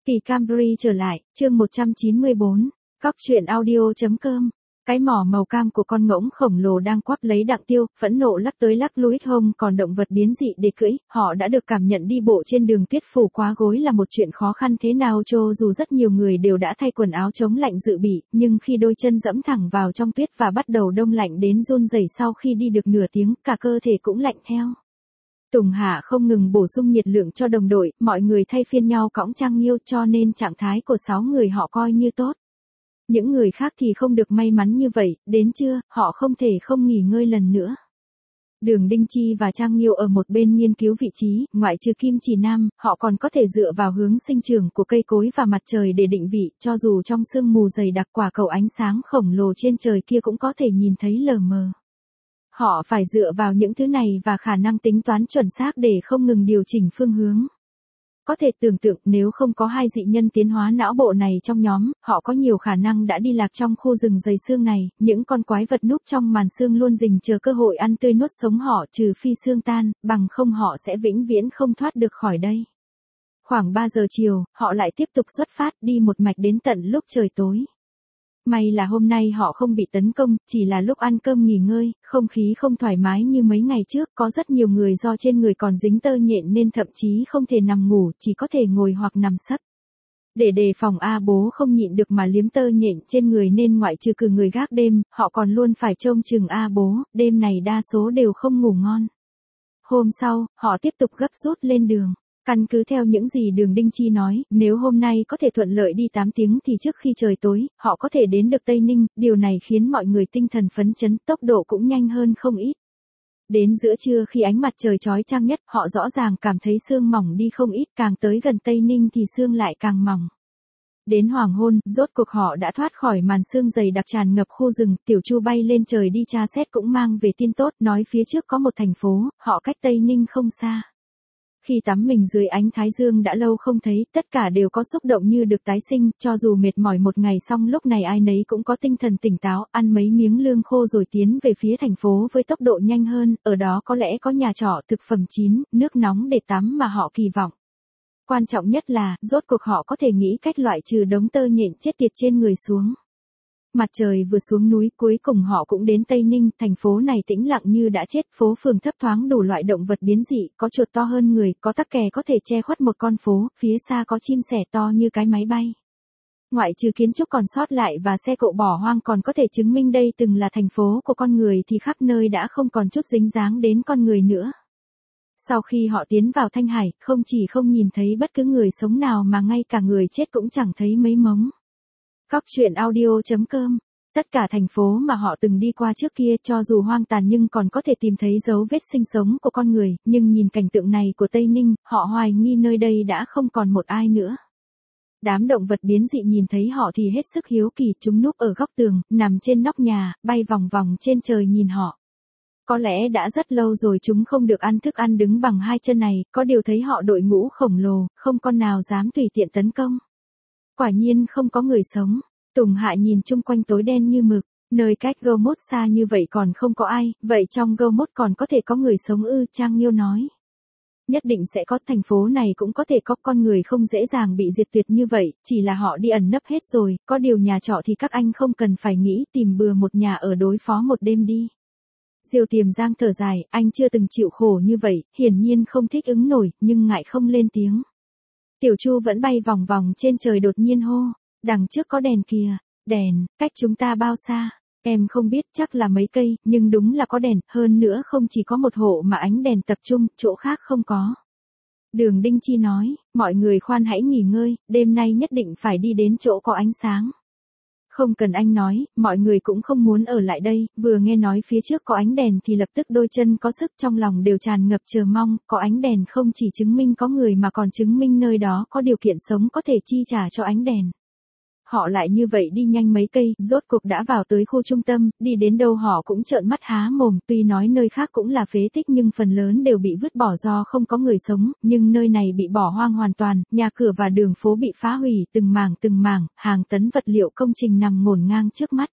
Kỳ Camry trở lại, chương 194, Cóc truyện audio.com. Cái mỏ màu cam của con ngỗng khổng lồ đang quắp lấy Đặng Tiêu, phẫn nộ lắc tới lắc lui hông còn động vật biến dị để cưỡi, họ đã được cảm nhận đi bộ trên đường tuyết phủ quá gối là một chuyện khó khăn thế nào cho dù rất nhiều người đều đã thay quần áo chống lạnh dự bị, nhưng khi đôi chân dẫm thẳng vào trong tuyết và bắt đầu đông lạnh đến run rẩy sau khi đi được nửa tiếng, cả cơ thể cũng lạnh theo. Tùng Hạ không ngừng bổ sung nhiệt lượng cho đồng đội, mọi người thay phiên nhau cõng Trang Nghiêu cho nên trạng thái của 6 người họ coi như tốt. Những người khác thì không được may mắn như vậy, đến trưa, họ không thể không nghỉ ngơi lần nữa. Đường Đinh Chi và Trang Nghiêu ở một bên nghiên cứu vị trí, ngoại trừ Kim Chỉ Nam, họ còn có thể dựa vào hướng sinh trưởng của cây cối và mặt trời để định vị, cho dù trong sương mù dày đặc quả cầu ánh sáng khổng lồ trên trời kia cũng có thể nhìn thấy lờ mờ. Họ phải dựa vào những thứ này và khả năng tính toán chuẩn xác để không ngừng điều chỉnh phương hướng. Có thể tưởng tượng nếu không có hai dị nhân tiến hóa não bộ này trong nhóm, họ có nhiều khả năng đã đi lạc trong khu rừng dày xương này, những con quái vật núp trong màn xương luôn rình chờ cơ hội ăn tươi nuốt sống họ trừ phi xương tan, bằng không họ sẽ vĩnh viễn không thoát được khỏi đây. Khoảng 3 giờ chiều, họ lại tiếp tục xuất phát đi một mạch đến tận lúc trời tối. May là hôm nay họ không bị tấn công, chỉ là lúc ăn cơm nghỉ ngơi, không khí không thoải mái như mấy ngày trước, có rất nhiều người do trên người còn dính tơ nhện nên thậm chí không thể nằm ngủ, chỉ có thể ngồi hoặc nằm sấp. Để đề phòng A Bố không nhịn được mà liếm tơ nhện trên người nên ngoại trừ cử người gác đêm, họ còn luôn phải trông chừng A Bố, đêm này đa số đều không ngủ ngon. Hôm sau, họ tiếp tục gấp rút lên đường. Căn cứ theo những gì Đường Đinh Chi nói, nếu hôm nay có thể thuận lợi đi 8 tiếng thì trước khi trời tối, họ có thể đến được Tây Ninh, điều này khiến mọi người tinh thần phấn chấn, tốc độ cũng nhanh hơn không ít. Đến giữa trưa khi ánh mặt trời chói chang nhất, họ rõ ràng cảm thấy sương mỏng đi không ít, càng tới gần Tây Ninh thì sương lại càng mỏng. Đến hoàng hôn, rốt cuộc họ đã thoát khỏi màn sương dày đặc tràn ngập khu rừng, Tiểu Chu bay lên trời đi tra xét cũng mang về tin tốt, nói phía trước có một thành phố, họ cách Tây Ninh không xa. Khi tắm mình dưới ánh thái dương đã lâu không thấy, tất cả đều có xúc động như được tái sinh, cho dù mệt mỏi một ngày xong lúc này ai nấy cũng có tinh thần tỉnh táo, ăn mấy miếng lương khô rồi tiến về phía thành phố với tốc độ nhanh hơn, ở đó có lẽ có nhà trọ, thực phẩm chín, nước nóng để tắm mà họ kỳ vọng. Quan trọng nhất là, rốt cuộc họ có thể nghĩ cách loại trừ đống tơ nhện chết tiệt trên người xuống. Mặt trời vừa xuống núi, cuối cùng họ cũng đến Tây Ninh, thành phố này tĩnh lặng như đã chết, phố phường thấp thoáng đủ loại động vật biến dị, có chuột to hơn người, có tắc kè có thể che khuất một con phố, phía xa có chim sẻ to như cái máy bay. Ngoại trừ kiến trúc còn sót lại và xe cộ bỏ hoang còn có thể chứng minh đây từng là thành phố của con người thì khắp nơi đã không còn chút dính dáng đến con người nữa. Sau khi họ tiến vào Thanh Hải, không chỉ không nhìn thấy bất cứ người sống nào mà ngay cả người chết cũng chẳng thấy mấy mống. Cóc truyện audio.com. Tất cả thành phố mà họ từng đi qua trước kia cho dù hoang tàn nhưng còn có thể tìm thấy dấu vết sinh sống của con người, nhưng nhìn cảnh tượng này của Tây Ninh, họ hoài nghi nơi đây đã không còn một ai nữa. Đám động vật biến dị nhìn thấy họ thì hết sức hiếu kỳ, chúng núp ở góc tường, nằm trên nóc nhà, bay vòng vòng trên trời nhìn họ. Có lẽ đã rất lâu rồi chúng không được ăn thức ăn đứng bằng hai chân này, có điều thấy họ đội ngũ khổng lồ, không con nào dám tùy tiện tấn công. Quả nhiên không có người sống. Tùng Hạ nhìn chung quanh tối đen như mực, nơi cách Gâu Mốt xa như vậy còn không có ai, vậy trong Gâu Mốt còn có thể có người sống ư? Trang Nghiêu nói. Nhất định sẽ có, thành phố này cũng có thể có, con người không dễ dàng bị diệt tuyệt như vậy, chỉ là họ đi ẩn nấp hết rồi, có điều nhà trọ thì các anh không cần phải nghĩ, tìm bừa một nhà ở đối phó một đêm đi. Diêu Tiềm Giang thở dài, anh chưa từng chịu khổ như vậy, hiển nhiên không thích ứng nổi, nhưng ngại không lên tiếng. Tiểu Chu vẫn bay vòng vòng trên trời đột nhiên hô, đằng trước có đèn kìa, đèn, cách chúng ta bao xa, em không biết, chắc là mấy cây, nhưng đúng là có đèn, hơn nữa không chỉ có một hộ mà ánh đèn tập trung, chỗ khác không có. Đường Đinh Chi nói, mọi người khoan hãy nghỉ ngơi, đêm nay nhất định phải đi đến chỗ có ánh sáng. Không cần anh nói, mọi người cũng không muốn ở lại đây, vừa nghe nói phía trước có ánh đèn thì lập tức đôi chân có sức, trong lòng đều tràn ngập chờ mong, có ánh đèn không chỉ chứng minh có người mà còn chứng minh nơi đó có điều kiện sống có thể chi trả cho ánh đèn. Họ lại như vậy đi nhanh mấy cây, rốt cuộc đã vào tới khu trung tâm, đi đến đâu họ cũng trợn mắt há mồm, tuy nói nơi khác cũng là phế tích nhưng phần lớn đều bị vứt bỏ do không có người sống, nhưng nơi này bị bỏ hoang hoàn toàn, nhà cửa và đường phố bị phá hủy từng mảng, hàng tấn vật liệu công trình nằm ngổn ngang trước mắt.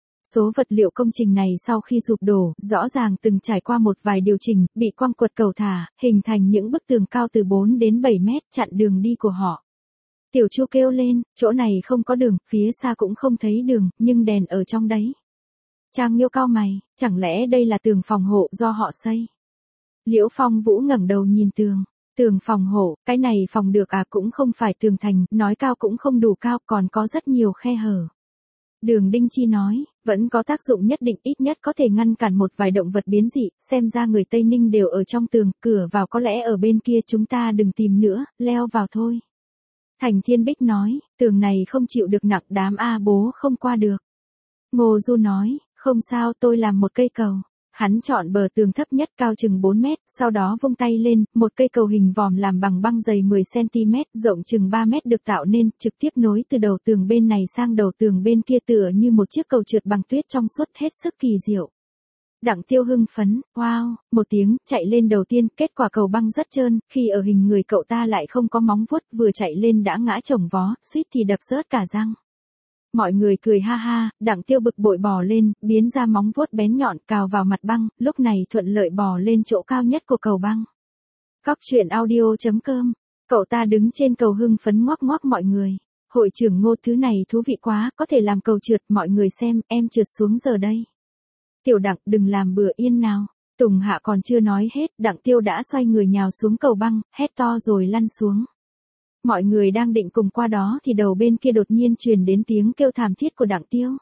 Số vật liệu công trình này sau khi sụp đổ, rõ ràng từng trải qua một vài điều chỉnh, bị quăng quật cầu thả, hình thành những bức tường cao từ 4 đến 7 mét chặn đường đi của họ. Tiểu Chu kêu lên, chỗ này không có đường, phía xa cũng không thấy đường, nhưng đèn ở trong đấy. Trang Nghiêu cau mày, chẳng lẽ đây là tường phòng hộ do họ xây? Liễu Phong Vũ ngẩng đầu nhìn tường. Tường phòng hộ, cái này phòng được à, cũng không phải tường thành, nói cao cũng không đủ cao, còn có rất nhiều khe hở. Đường Đinh Chi nói, vẫn có tác dụng nhất định, ít nhất có thể ngăn cản một vài động vật biến dị, xem ra người Tây Ninh đều ở trong tường, cửa vào có lẽ ở bên kia, chúng ta đừng tìm nữa, leo vào thôi. Thành Thiên Bích nói, tường này không chịu được nặng, đám A bố không qua được. Ngô Du nói, không sao, tôi làm một cây cầu. Hắn chọn bờ tường thấp nhất cao chừng 4 mét, sau đó vung tay lên, một cây cầu hình vòm làm bằng băng dày 10cm, rộng chừng 3 mét được tạo nên, trực tiếp nối từ đầu tường bên này sang đầu tường bên kia, tựa như một chiếc cầu trượt bằng tuyết trong suốt, hết sức kỳ diệu. Đặng Tiêu hưng phấn, wow, một tiếng, chạy lên đầu tiên, kết quả cầu băng rất trơn, khi ở hình người cậu ta lại không có móng vuốt, vừa chạy lên đã ngã chồng vó, suýt thì đập rớt cả răng. Mọi người cười ha ha, Đặng Tiêu bực bội bò lên, biến ra móng vuốt bén nhọn cào vào mặt băng, lúc này thuận lợi bò lên chỗ cao nhất của cầu băng. Cóc truyện audio.com, cậu ta đứng trên cầu hưng phấn ngoắc ngoắc mọi người. Hội trưởng Ngô, thứ này thú vị quá, có thể làm cầu trượt, mọi người xem, em trượt xuống giờ đây. Tiểu Đặng, đừng làm bừa yên nào. Tùng Hạ còn chưa nói hết, Đặng Tiêu đã xoay người nhào xuống cầu băng, hét to rồi lăn xuống. Mọi người đang định cùng qua đó thì đầu bên kia đột nhiên truyền đến tiếng kêu thảm thiết của Đặng Tiêu.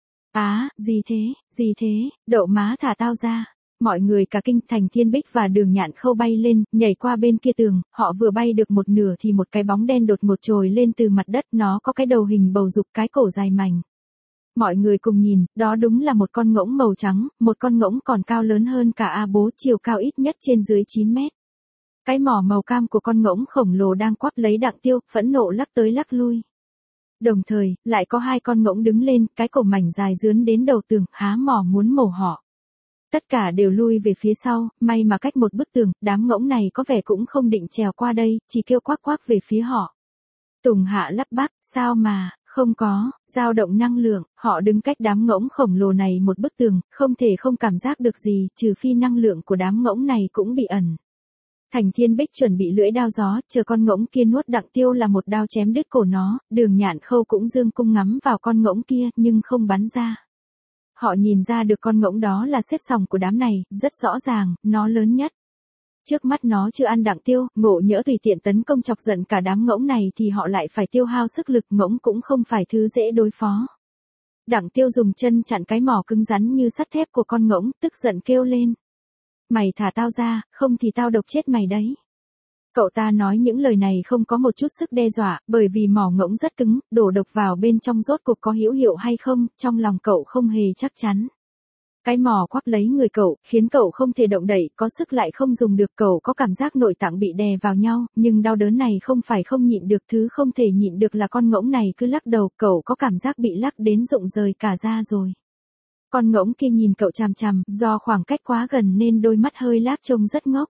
Á, gì thế, đậu má thả tao ra. Mọi người cả kinh. Thành Thiên Bích và Đường Nhạn Khâu bay lên, nhảy qua bên kia tường, họ vừa bay được một nửa thì một cái bóng đen đột ngột trồi lên từ mặt đất, nó có cái đầu hình bầu dục, cái cổ dài mảnh. Mọi người cùng nhìn, đó đúng là một con ngỗng màu trắng, một con ngỗng còn cao lớn hơn cả A Bố, chiều cao ít nhất trên dưới 9 mét. Cái mỏ màu cam của con ngỗng khổng lồ đang quắp lấy Đặng Tiêu, phẫn nộ lắc tới lắc lui. Đồng thời, lại có hai con ngỗng đứng lên, cái cổ mảnh dài dướn đến đầu tường, há mỏ muốn mổ họ. Tất cả đều lui về phía sau, may mà cách một bức tường, đám ngỗng này có vẻ cũng không định trèo qua đây, chỉ kêu quắc quắc về phía họ. Tùng Hạ lắp bắp, sao mà, không có, dao động năng lượng, họ đứng cách đám ngỗng khổng lồ này một bức tường, không thể không cảm giác được gì, trừ phi năng lượng của đám ngỗng này cũng bị ẩn. Thành Thiên Bích chuẩn bị lưỡi đao gió, chờ con ngỗng kia nuốt Đặng Tiêu là một đao chém đứt cổ nó, Đường Nhạn Khâu cũng dương cung ngắm vào con ngỗng kia, nhưng không bắn ra. Họ nhìn ra được con ngỗng đó là xếp sòng của đám này, rất rõ ràng, nó lớn nhất. Trước mắt nó chưa ăn Đặng Tiêu, ngộ nhỡ tùy tiện tấn công chọc giận cả đám ngỗng này thì họ lại phải tiêu hao sức lực, ngỗng cũng không phải thứ dễ đối phó. Đặng Tiêu dùng chân chặn cái mỏ cứng rắn như sắt thép của con ngỗng, tức giận kêu lên. Mày thả tao ra, không thì tao độc chết mày đấy. Cậu ta nói những lời này không có một chút sức đe dọa, bởi vì mỏ ngỗng rất cứng, đổ độc vào bên trong rốt cuộc có hữu hiệu hay không, trong lòng cậu không hề chắc chắn. Cái mỏ quắp lấy người cậu, khiến cậu không thể động đậy, có sức lại không dùng được, cậu có cảm giác nội tạng bị đè vào nhau, nhưng đau đớn này không phải không nhịn được, thứ không thể nhịn được là con ngỗng này cứ lắc đầu, cậu có cảm giác bị lắc đến rụng rời cả da rồi. Con ngỗng kia nhìn cậu chằm chằm, do khoảng cách quá gần nên đôi mắt hơi lác trông rất ngốc.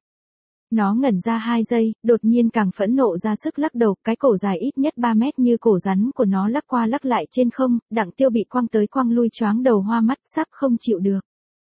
Nó ngẩn ra 2 giây, đột nhiên càng phẫn nộ ra sức lắc đầu, cái cổ dài ít nhất 3 mét như cổ rắn của nó lắc qua lắc lại trên không, Đặng Tiêu bị quăng tới quăng lui choáng đầu hoa mắt, sắp không chịu được.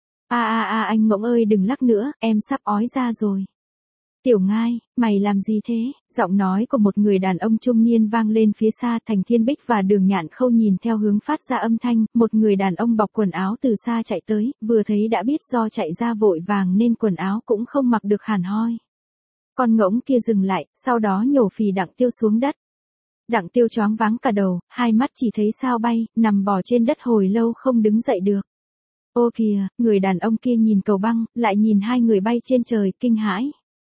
Anh ngỗng ơi đừng lắc nữa, em sắp ói ra rồi. Tiểu Ngai, mày làm gì thế? Giọng nói của một người đàn ông trung niên vang lên phía xa. Thành Thiên Bích và Đường Nhạn Khâu nhìn theo hướng phát ra âm thanh, một người đàn ông bọc quần áo từ xa chạy tới, vừa thấy đã biết do chạy ra vội vàng nên quần áo cũng không mặc được hẳn hoi. Con ngỗng kia dừng lại, sau đó nhổ phì Đặng Tiêu xuống đất. Đặng Tiêu choáng váng cả đầu, hai mắt chỉ thấy sao bay, nằm bò trên đất hồi lâu không đứng dậy được. Ô kìa, người đàn ông kia nhìn cầu băng, lại nhìn hai người bay trên trời, kinh hãi.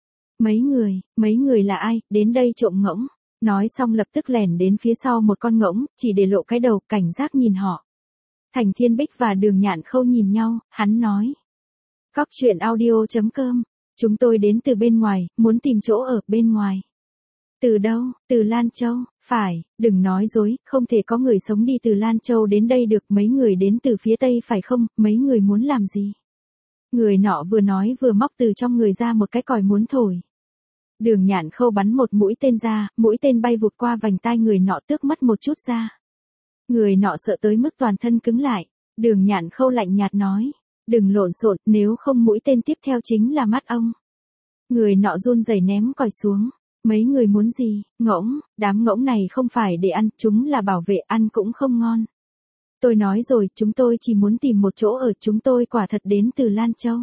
Mấy người là ai, đến đây trộm ngỗng. Nói xong lập tức lẻn đến phía sau một con ngỗng, chỉ để lộ cái đầu, cảnh giác nhìn họ. Thành Thiên Bích và Đường Nhạn Khâu nhìn nhau, hắn nói. Cóc truyện audio.com, chúng tôi đến từ bên ngoài, muốn tìm chỗ ở bên ngoài. Từ đâu? Từ Lan Châu. Phải, đừng nói dối, không thể có người sống đi từ Lan Châu đến đây được, mấy người đến từ phía Tây phải không, mấy người muốn làm gì? Người nọ vừa nói vừa móc từ trong người ra một cái còi muốn thổi. Đường Nhạn Khâu bắn một mũi tên ra, mũi tên bay vụt qua vành tai người nọ tước mất một chút ra. Người nọ sợ tới mức toàn thân cứng lại. Đường Nhạn Khâu lạnh nhạt nói, đừng lộn xộn, nếu không mũi tên tiếp theo chính là mắt ông. Người nọ run rẩy ném còi xuống. Mấy người muốn gì? Ngỗng, đám ngỗng này không phải để ăn, chúng là bảo vệ, ăn cũng không ngon. Tôi nói rồi, chúng tôi chỉ muốn tìm một chỗ ở, chúng tôi quả thật đến từ Lan Châu.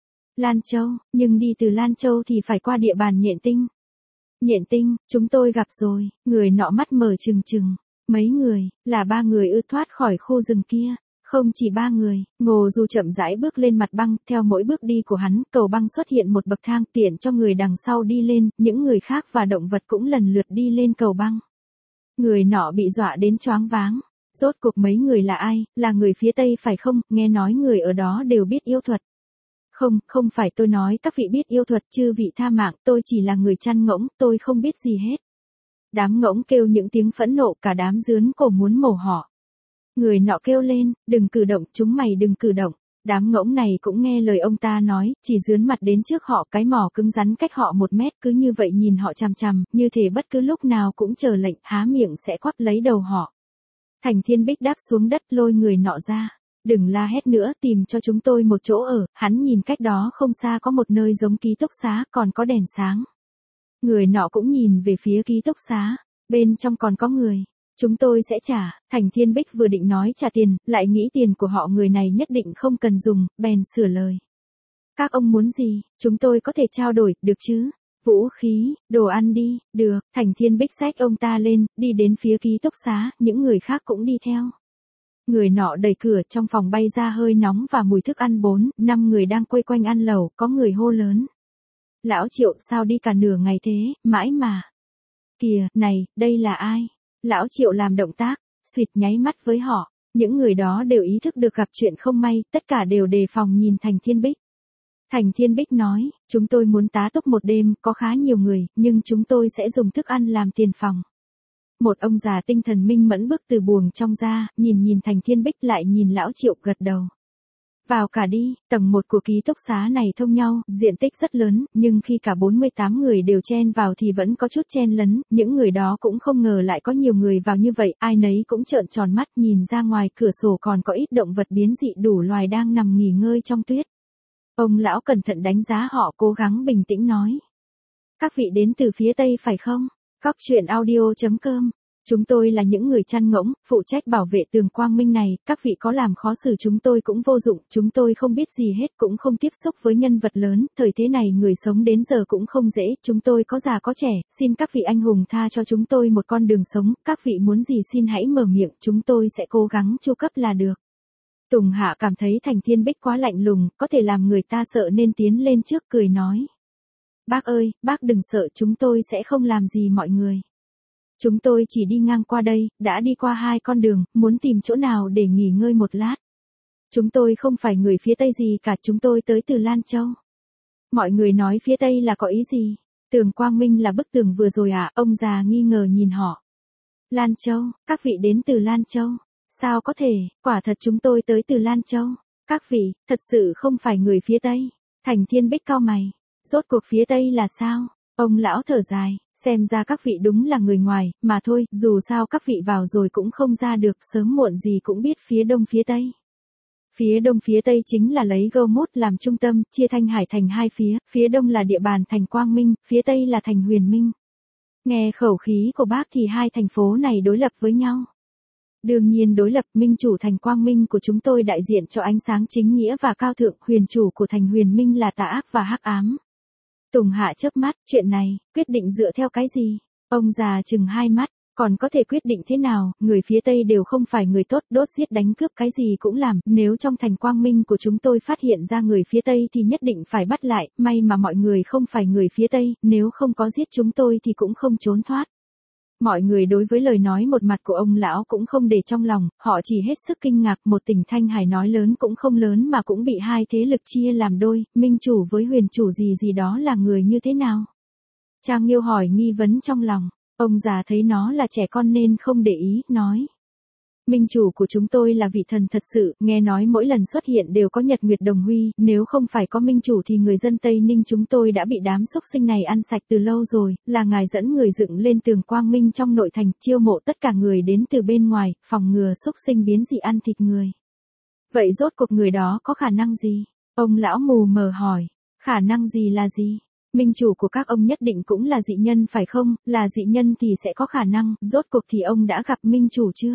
Lan Châu, nhưng đi từ Lan Châu thì phải qua địa bàn Nhện Tinh. Nhện Tinh, chúng tôi gặp rồi, người nọ mắt mở trừng trừng. Mấy người, là 3 người ư? Thoát khỏi khu rừng kia. Không chỉ 3 người, Ngô Du chậm rãi bước lên mặt băng, theo mỗi bước đi của hắn, cầu băng xuất hiện một bậc thang tiện cho người đằng sau đi lên, những người khác và động vật cũng lần lượt đi lên cầu băng. Người nọ bị dọa đến choáng váng. Rốt cuộc mấy người là ai? Là người phía Tây phải không? Nghe nói người ở đó đều biết yêu thuật. Không, không phải, tôi nói các vị biết yêu thuật, chư vị tha mạng, tôi chỉ là người chăn ngỗng, tôi không biết gì hết. Đám ngỗng kêu những tiếng phẫn nộ, cả đám rướn cổ muốn mổ họ. Người nọ kêu lên, đừng cử động, chúng mày đừng cử động. Đám ngỗng này cũng nghe lời ông ta nói, chỉ dướn mặt đến trước họ, cái mỏ cứng rắn cách họ 1 mét, cứ như vậy nhìn họ chằm chằm, như thể bất cứ lúc nào cũng chờ lệnh, há miệng sẽ quắp lấy đầu họ. Thành Thiên Bích đáp xuống đất, lôi người nọ ra. Đừng la hét nữa, tìm cho chúng tôi một chỗ ở. Hắn nhìn cách đó không xa có một nơi giống ký túc xá, còn có đèn sáng. Người nọ cũng nhìn về phía ký túc xá, bên trong còn có người. Chúng tôi sẽ trả. Thành Thiên Bích vừa định nói trả tiền, lại nghĩ tiền của họ người này nhất định không cần dùng, bèn sửa lời. Các ông muốn gì, chúng tôi có thể trao đổi, được chứ? Vũ khí, đồ ăn đi, được. Thành Thiên Bích xách ông ta lên, đi đến phía ký túc xá, những người khác cũng đi theo. Người nọ đẩy cửa, trong phòng bay ra hơi nóng và mùi thức ăn. 4-5 người đang quây quanh ăn lẩu, có người hô lớn. Lão Triệu, sao đi cả nửa ngày thế, mãi mà. Kìa, này, đây là ai? Lão Triệu làm động tác, suýt nháy mắt với họ. Những người đó đều ý thức được gặp chuyện không may, tất cả đều đề phòng nhìn Thành Thiên Bích. Thành Thiên Bích nói, chúng tôi muốn tá túc một đêm, có khá nhiều người, nhưng chúng tôi sẽ dùng thức ăn làm tiền phòng. Một ông già tinh thần minh mẫn bước từ buồng trong ra, nhìn Thành Thiên Bích lại nhìn Lão Triệu, gật đầu. Vào cả đi, tầng 1 của ký túc xá này thông nhau, diện tích rất lớn, nhưng khi cả 48 người đều chen vào thì vẫn có chút chen lấn, những người đó cũng không ngờ lại có nhiều người vào như vậy, ai nấy cũng trợn tròn mắt nhìn ra ngoài cửa sổ còn có ít động vật biến dị đủ loài đang nằm nghỉ ngơi trong tuyết. Ông lão cẩn thận đánh giá họ, cố gắng bình tĩnh nói. Các vị đến từ phía Tây phải không? Cóc truyện audio.com. Chúng tôi là những người chăn ngỗng, phụ trách bảo vệ tường quang minh này, các vị có làm khó xử chúng tôi cũng vô dụng, chúng tôi không biết gì hết, cũng không tiếp xúc với nhân vật lớn, thời thế này người sống đến giờ cũng không dễ, chúng tôi có già có trẻ, xin các vị anh hùng tha cho chúng tôi một con đường sống, các vị muốn gì xin hãy mở miệng, chúng tôi sẽ cố gắng chu cấp là được. Tùng Hạ cảm thấy Thành Thiên Bích quá lạnh lùng, có thể làm người ta sợ nên tiến lên trước cười nói. Bác ơi, bác đừng sợ, chúng tôi sẽ không làm gì mọi người. Chúng tôi chỉ đi ngang qua đây, đã đi qua 2 con đường, muốn tìm chỗ nào để nghỉ ngơi một lát. Chúng tôi không phải người phía Tây gì cả, chúng tôi tới từ Lan Châu. Mọi người nói phía Tây là có ý gì? Tường quang minh là bức tường vừa rồi à? Ông già nghi ngờ nhìn họ. Lan Châu, các vị đến từ Lan Châu. Sao có thể, quả thật chúng tôi tới từ Lan Châu. Các vị, thật sự không phải người phía Tây. Thành Thiên Bích cau mày. Rốt cuộc phía Tây là sao? Ông lão thở dài, xem ra các vị đúng là người ngoài, mà thôi, dù sao các vị vào rồi cũng không ra được, sớm muộn gì cũng biết phía Đông phía Tây. Phía Đông phía Tây chính là lấy Gâu Mốt làm trung tâm, chia Thanh Hải thành 2 phía Đông là địa bàn thành Quang Minh, phía Tây là thành Huyền Minh. Nghe khẩu khí của bác thì 2 thành phố này đối lập với nhau. Đương nhiên đối lập, minh chủ thành Quang Minh của chúng tôi đại diện cho ánh sáng chính nghĩa và cao thượng, huyền chủ của thành Huyền Minh là tà ác và hắc ám. Tùng Hạ chớp mắt, chuyện này, quyết định dựa theo cái gì? Ông già chừng 2 mắt, còn có thể quyết định thế nào, người phía Tây đều không phải người tốt, đốt giết đánh cướp cái gì cũng làm, nếu trong thành Quang Minh của chúng tôi phát hiện ra người phía Tây thì nhất định phải bắt lại, may mà mọi người không phải người phía Tây, nếu không có giết chúng tôi thì cũng không trốn thoát. Mọi người đối với lời nói một mặt của ông lão cũng không để trong lòng, họ chỉ hết sức kinh ngạc, một tỉnh Thanh Hải nói lớn cũng không lớn mà cũng bị 2 thế lực chia làm đôi, minh chủ với huyền chủ gì đó là người như thế nào? Trang Nghiêu hỏi nghi vấn trong lòng, ông già thấy nó là trẻ con nên không để ý, nói. Minh chủ của chúng tôi là vị thần thật sự, nghe nói mỗi lần xuất hiện đều có nhật nguyệt đồng huy, nếu không phải có minh chủ thì người dân Tây Ninh chúng tôi đã bị đám xúc sinh này ăn sạch từ lâu rồi, là ngài dẫn người dựng lên tường Quang Minh trong nội thành, chiêu mộ tất cả người đến từ bên ngoài, phòng ngừa xúc sinh biến dị ăn thịt người. Vậy rốt cuộc người đó có khả năng gì? Ông lão mù mờ hỏi, khả năng gì là gì? Minh chủ của các ông nhất định cũng là dị nhân phải không, là dị nhân thì sẽ có khả năng, rốt cuộc thì ông đã gặp minh chủ chưa?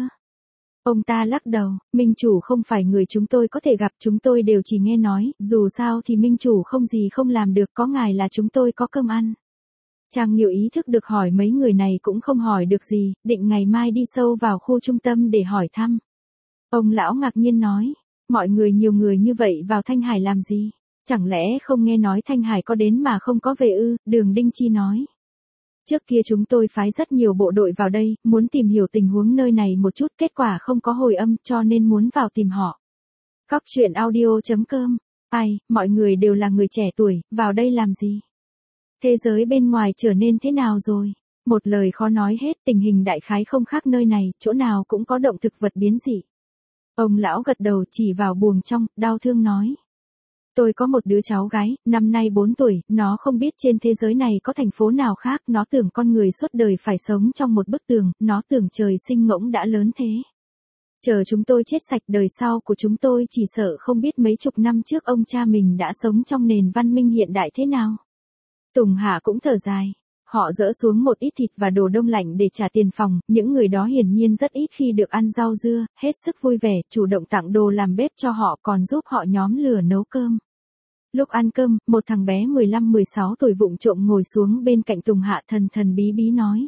Ông ta lắc đầu, minh chủ không phải người chúng tôi có thể gặp, chúng tôi đều chỉ nghe nói, dù sao thì minh chủ không gì không làm được, có ngài là chúng tôi có cơm ăn. Trang Nghiêu ý thức được hỏi mấy người này cũng không hỏi được gì, định ngày mai đi sâu vào khu trung tâm để hỏi thăm. Ông lão ngạc nhiên nói, mọi người nhiều người như vậy vào Thanh Hải làm gì? Chẳng lẽ không nghe nói Thanh Hải có đến mà không có về ư? Đường Đinh Chi nói. Trước kia chúng tôi phái rất nhiều bộ đội vào đây, muốn tìm hiểu tình huống nơi này một chút, kết quả không có hồi âm cho nên muốn vào tìm họ. Cóc truyện audio.com. Ai, mọi người đều là người trẻ tuổi, vào đây làm gì? Thế giới bên ngoài trở nên thế nào rồi? Một lời khó nói hết, tình hình đại khái không khác nơi này, chỗ nào cũng có động thực vật biến dị. Ông lão gật đầu chỉ vào buồng trong, đau thương nói. Tôi có một đứa cháu gái, năm nay 4 tuổi, nó không biết trên thế giới này có thành phố nào khác, nó tưởng con người suốt đời phải sống trong một bức tường, nó tưởng trời sinh ngỗng đã lớn thế. Chờ chúng tôi chết sạch đời sau của chúng tôi chỉ sợ không biết mấy chục năm trước ông cha mình đã sống trong nền văn minh hiện đại thế nào. Tùng Hạ cũng thở dài. Họ dỡ xuống một ít thịt và đồ đông lạnh để trả tiền phòng, những người đó hiển nhiên rất ít khi được ăn rau dưa, hết sức vui vẻ, chủ động tặng đồ làm bếp cho họ còn giúp họ nhóm lửa nấu cơm. Lúc ăn cơm, một thằng bé 15-16 tuổi vụng trộm ngồi xuống bên cạnh Tùng Hạ thần thần bí bí nói.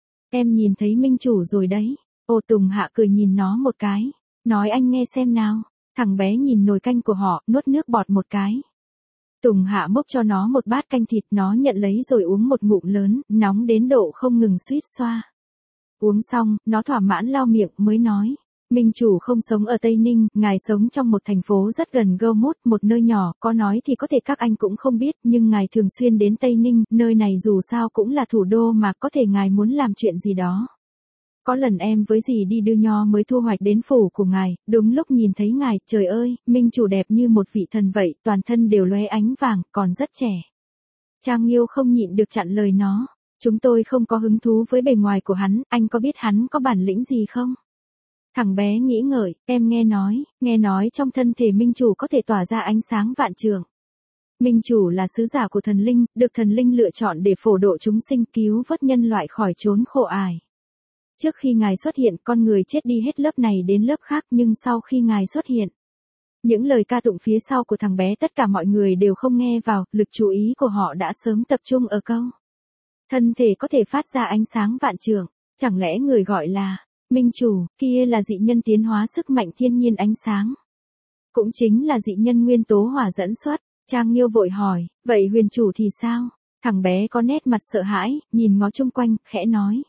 Em nhìn thấy minh chủ rồi đấy. Ô Tùng Hạ cười nhìn nó một cái. Nói anh nghe xem nào. Thằng bé nhìn nồi canh của họ, nuốt nước bọt một cái. Tùng Hạ múc cho nó một bát canh thịt, nó nhận lấy rồi uống một ngụm lớn, nóng đến độ không ngừng suýt xoa. Uống xong, nó thỏa mãn lau miệng mới nói. Minh chủ không sống ở Tây Ninh, ngài sống trong một thành phố rất gần Gomut, một nơi nhỏ, có nói thì có thể các anh cũng không biết, nhưng ngài thường xuyên đến Tây Ninh, nơi này dù sao cũng là thủ đô mà, có thể ngài muốn làm chuyện gì đó. Có lần em với dì đi đưa nho mới thu hoạch đến phủ của ngài, đúng lúc nhìn thấy ngài, trời ơi, minh chủ đẹp như một vị thần vậy, toàn thân đều lóe ánh vàng, còn rất trẻ. Trang Nghiêu không nhịn được chặn lời nó, chúng tôi không có hứng thú với bề ngoài của hắn, anh có biết hắn có bản lĩnh gì không? Thằng bé nghĩ ngợi, em nghe nói trong thân thể minh chủ có thể tỏa ra ánh sáng vạn trượng. Minh chủ là sứ giả của thần linh, được thần linh lựa chọn để phổ độ chúng sinh, cứu vớt nhân loại khỏi chốn khổ ải. Trước khi ngài xuất hiện, con người chết đi hết lớp này đến lớp khác, nhưng sau khi ngài xuất hiện, những lời ca tụng phía sau của thằng bé tất cả mọi người đều không nghe vào, lực chú ý của họ đã sớm tập trung ở câu. Thân thể có thể phát ra ánh sáng vạn trượng, chẳng lẽ người gọi là minh chủ, kia là dị nhân tiến hóa sức mạnh thiên nhiên ánh sáng. Cũng chính là dị nhân nguyên tố hỏa dẫn xuất. Trang Nghiêu vội hỏi, vậy huyền chủ thì sao? Thằng bé có nét mặt sợ hãi, nhìn ngó chung quanh, khẽ nói.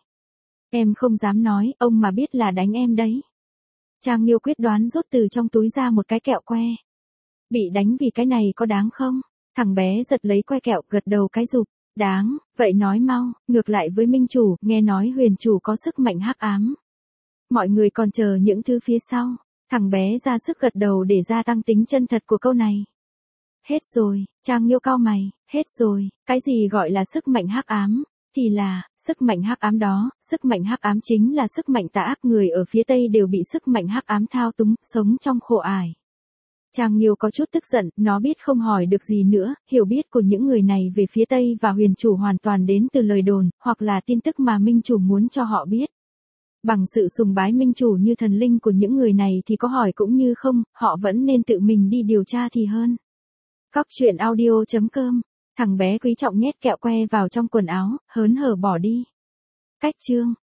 Em không dám nói, ông mà biết là đánh em đấy. Trang Nghiêu quyết đoán rút từ trong túi ra một cái kẹo que. Bị đánh vì cái này có đáng không? Thằng bé giật lấy que kẹo, gật đầu cái rụp. Đáng, vậy nói mau, ngược lại với minh chủ, nghe nói huyền chủ có sức mạnh hắc ám. Mọi người còn chờ những thứ phía sau. Thằng bé ra sức gật đầu để gia tăng tính chân thật của câu này. Hết rồi, Trang Nghiêu cau mày, hết rồi, cái gì gọi là sức mạnh hắc ám? Thì là, sức mạnh hắc ám đó, sức mạnh hắc ám chính là sức mạnh tà ác, người ở phía Tây đều bị sức mạnh hắc ám thao túng, sống trong khổ ải. Trang Nghiêu có chút tức giận, nó biết không hỏi được gì nữa, hiểu biết của những người này về phía Tây và huyền chủ hoàn toàn đến từ lời đồn, hoặc là tin tức mà minh chủ muốn cho họ biết. Bằng sự sùng bái minh chủ như thần linh của những người này thì có hỏi cũng như không, họ vẫn nên tự mình đi điều tra thì hơn. Cóc truyện audio.com. Thằng bé quý trọng nhét kẹo que vào trong quần áo, hớn hở bỏ đi. Cách chương.